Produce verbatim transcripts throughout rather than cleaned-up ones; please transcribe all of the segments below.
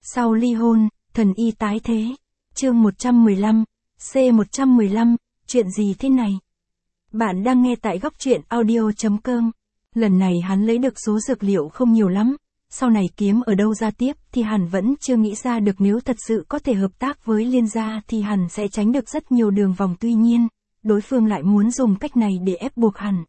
Sau ly hôn, thần y tái thế. Chương một trăm mười lăm, C một trăm mười lăm, chuyện gì thế này? Bạn đang nghe tại góc truyện audio chấm com. Lần này hắn lấy được số dược liệu không nhiều lắm, sau này kiếm ở đâu ra tiếp thì hắn vẫn chưa nghĩ ra được, nếu thật sự có thể hợp tác với Liên gia thì hắn sẽ tránh được rất nhiều đường vòng, tuy nhiên, đối phương lại muốn dùng cách này để ép buộc hắn.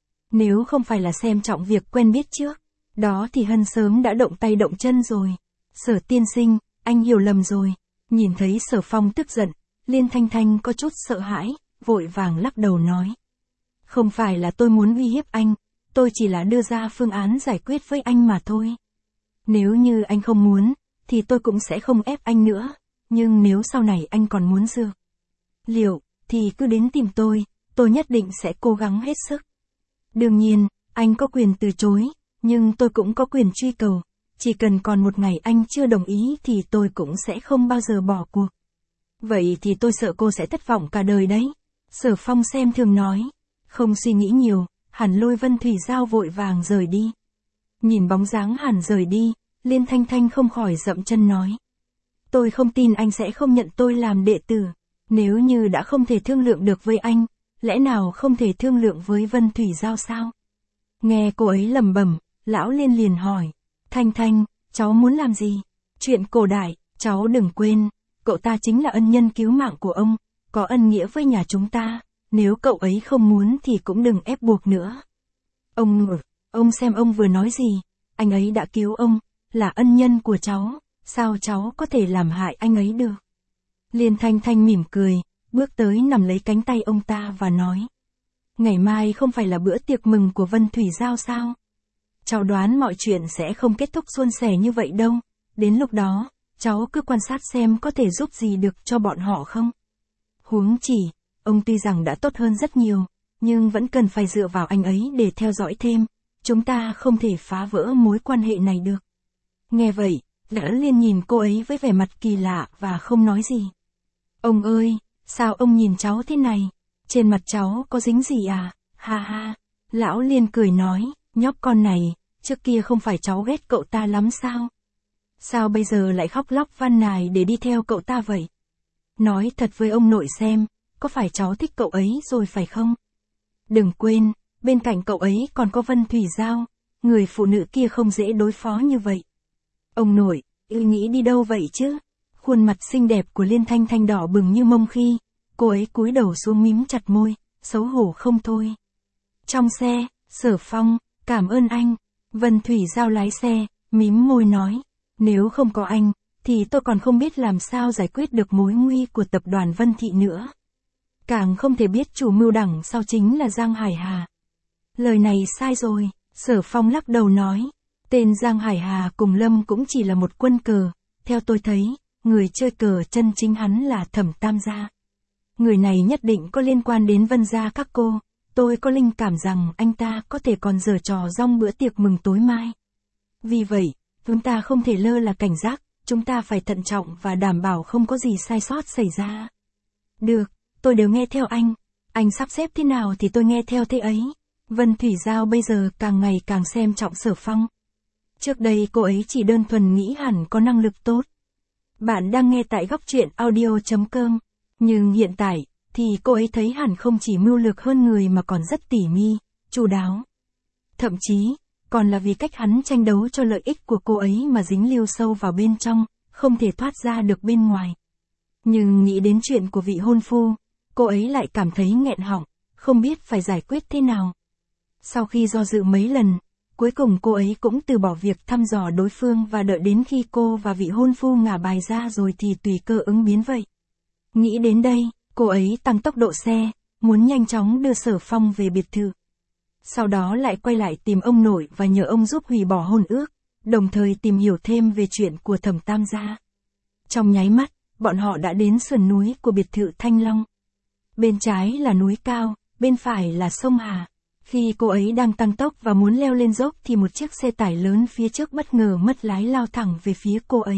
Nếu không phải là xem trọng việc quen biết trước, đó thì hắn sớm đã động tay động chân rồi. Sở tiên sinh, anh hiểu lầm rồi. Nhìn thấy Sở Phong tức giận, Liên Thanh Thanh có chút sợ hãi, vội vàng lắc đầu nói. Không phải là tôi muốn uy hiếp anh, tôi chỉ là đưa ra phương án giải quyết với anh mà thôi. Nếu như anh không muốn, thì tôi cũng sẽ không ép anh nữa, nhưng nếu sau này anh còn muốn dược liệu, thì cứ đến tìm tôi, tôi nhất định sẽ cố gắng hết sức. Đương nhiên, anh có quyền từ chối, nhưng tôi cũng có quyền truy cầu. Chỉ cần còn một ngày anh chưa đồng ý thì tôi cũng sẽ không bao giờ bỏ cuộc. Vậy thì tôi sợ cô sẽ thất vọng cả đời đấy. Sở Phong xem thường nói. Không suy nghĩ nhiều, hắn lôi Vân Thủy Giao vội vàng rời đi. Nhìn bóng dáng hắn rời đi, Liên Thanh Thanh không khỏi dậm chân nói. Tôi không tin anh sẽ không nhận tôi làm đệ tử. Nếu như đã không thể thương lượng được với anh, lẽ nào không thể thương lượng với Vân Thủy Giao sao? Nghe cô ấy lẩm bẩm, lão Liên liền hỏi. Thanh Thanh, cháu muốn làm gì? Chuyện cổ đại, cháu đừng quên, cậu ta chính là ân nhân cứu mạng của ông, có ân nghĩa với nhà chúng ta, nếu cậu ấy không muốn thì cũng đừng ép buộc nữa. Ông, ông xem ông vừa nói gì, anh ấy đã cứu ông, là ân nhân của cháu, sao cháu có thể làm hại anh ấy được? Liên Thanh Thanh mỉm cười, bước tới nằm lấy cánh tay ông ta và nói. Ngày mai không phải là bữa tiệc mừng của Vân Thủy Giao sao? Cháu đoán mọi chuyện sẽ không kết thúc suôn sẻ như vậy đâu, đến lúc đó, cháu cứ quan sát xem có thể giúp gì được cho bọn họ không. Huống chỉ, ông tuy rằng đã tốt hơn rất nhiều, nhưng vẫn cần phải dựa vào anh ấy để theo dõi thêm, chúng ta không thể phá vỡ mối quan hệ này được. Nghe vậy, Lã Liên nhìn cô ấy với vẻ mặt kỳ lạ và không nói gì. Ông ơi, sao ông nhìn cháu thế này? Trên mặt cháu có dính gì à? Ha ha, Lão Liên cười nói. Nhóc con này, trước kia không phải cháu ghét cậu ta lắm sao? Sao bây giờ lại khóc lóc van nài để đi theo cậu ta vậy? Nói thật với ông nội xem, có phải cháu thích cậu ấy rồi phải không? Đừng quên, bên cạnh cậu ấy còn có Vân Thủy Giao, người phụ nữ kia không dễ đối phó như vậy. Ông nội, ư nghĩ đi đâu vậy chứ? Khuôn mặt xinh đẹp của Liên Thanh Thanh đỏ bừng như mông khi, cô ấy cúi đầu xuống mím chặt môi, xấu hổ không thôi. Trong xe, Sở Phong, cảm ơn anh. Vân Thủy Giao lái xe, mím môi nói. Nếu không có anh, thì tôi còn không biết làm sao giải quyết được mối nguy của tập đoàn Vân Thị nữa. Càng không thể biết chủ mưu đằng sau chính là Giang Hải Hà. Lời này sai rồi, Sở Phong lắc đầu nói. Tên Giang Hải Hà cùng Lâm cũng chỉ là một quân cờ. Theo tôi thấy, người chơi cờ chân chính hắn là Thẩm Tam Gia. Người này nhất định có liên quan đến Vân gia các cô. Tôi có linh cảm rằng anh ta có thể còn giở trò rong bữa tiệc mừng tối mai. Vì vậy, chúng ta không thể lơ là cảnh giác, chúng ta phải thận trọng và đảm bảo không có gì sai sót xảy ra. Được, tôi đều nghe theo anh. Anh sắp xếp thế nào thì tôi nghe theo thế ấy. Vân Thủy Giao bây giờ càng ngày càng xem trọng Sở Phong. Trước đây cô ấy chỉ đơn thuần nghĩ hẳn có năng lực tốt. Bạn đang nghe tại góc truyện audio chấm com. Nhưng hiện tại, thì cô ấy thấy hẳn không chỉ mưu lược hơn người mà còn rất tỉ mỉ, chu đáo. Thậm chí, còn là vì cách hắn tranh đấu cho lợi ích của cô ấy mà dính lưu sâu vào bên trong, không thể thoát ra được bên ngoài. Nhưng nghĩ đến chuyện của vị hôn phu, cô ấy lại cảm thấy nghẹn họng, không biết phải giải quyết thế nào. Sau khi do dự mấy lần, cuối cùng cô ấy cũng từ bỏ việc thăm dò đối phương và đợi đến khi cô và vị hôn phu ngả bài ra rồi thì tùy cơ ứng biến vậy. Nghĩ đến đây, cô ấy tăng tốc độ xe, muốn nhanh chóng đưa Sở Phong về biệt thự. Sau đó lại quay lại tìm ông nội và nhờ ông giúp hủy bỏ hôn ước, đồng thời tìm hiểu thêm về chuyện của Thẩm Tam Gia. Trong nháy mắt, bọn họ đã đến sườn núi của biệt thự Thanh Long. Bên trái là núi cao, bên phải là sông Hà. Khi cô ấy đang tăng tốc và muốn leo lên dốc thì một chiếc xe tải lớn phía trước bất ngờ mất lái lao thẳng về phía cô ấy.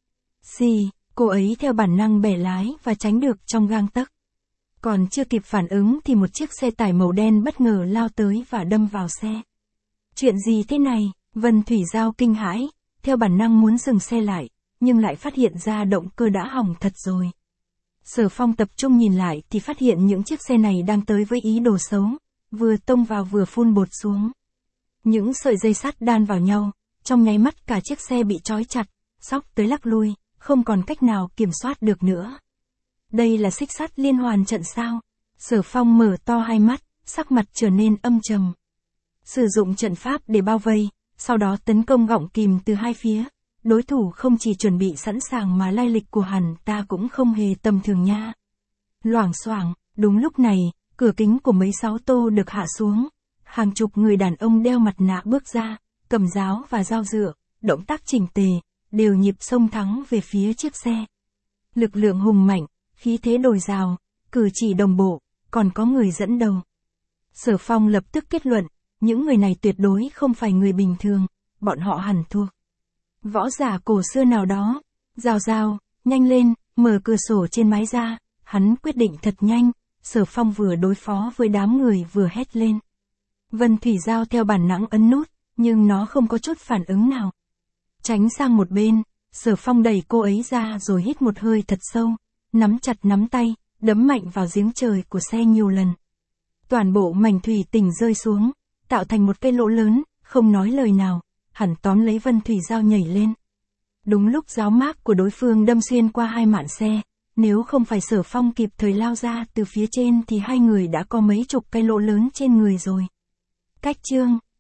Xì, cô ấy theo bản năng bẻ lái và tránh được trong gang tấc. Còn chưa kịp phản ứng thì một chiếc xe tải màu đen bất ngờ lao tới và đâm vào xe. Chuyện gì thế này? Vân Thủy Giao kinh hãi, theo bản năng muốn dừng xe lại, nhưng lại phát hiện ra động cơ đã hỏng thật rồi. Sở Phong tập trung nhìn lại thì phát hiện những chiếc xe này đang tới với ý đồ xấu, vừa tông vào vừa phun bột xuống. Những sợi dây sắt đan vào nhau, trong nháy mắt cả chiếc xe bị trói chặt, xóc tới lắc lui, không còn cách nào kiểm soát được nữa. Đây là xích sắt liên hoàn trận sao? Sở Phong mở to hai mắt, sắc mặt trở nên âm trầm. Sử dụng trận pháp để bao vây, sau đó tấn công gọng kìm từ hai phía. Đối thủ không chỉ chuẩn bị sẵn sàng mà lai lịch của hắn ta cũng không hề tầm thường nha. Loảng xoảng, đúng lúc này, cửa kính của mấy sáu tô được hạ xuống. Hàng chục người đàn ông đeo mặt nạ bước ra, cầm giáo và dao dựa, động tác chỉnh tề, đều nhịp xông thắng về phía chiếc xe. Lực lượng hùng mạnh, khí thế dồi dào, cử chỉ đồng bộ, còn có người dẫn đầu. Sở Phong lập tức kết luận, những người này tuyệt đối không phải người bình thường, bọn họ hẳn thuộc võ giả cổ xưa nào đó. Rào rào, nhanh lên, mở cửa sổ trên mái ra, hắn quyết định thật nhanh. Sở Phong vừa đối phó với đám người vừa hét lên. Vân Thủy Giao theo bản năng ấn nút, nhưng nó không có chút phản ứng nào. Tránh sang một bên, Sở Phong đẩy cô ấy ra rồi hít một hơi thật sâu, nắm chặt nắm tay, đấm mạnh vào giếng trời của xe nhiều lần. Toàn bộ mảnh thủy tinh rơi xuống, tạo thành một cây lỗ lớn, không nói lời nào, hắn tóm lấy Vân Thủy Giao nhảy lên. Đúng lúc giáo mác của đối phương đâm xuyên qua hai mạn xe, nếu không phải Sở Phong kịp thời lao ra từ phía trên thì hai người đã có mấy chục cây lỗ lớn trên người rồi. Cách chương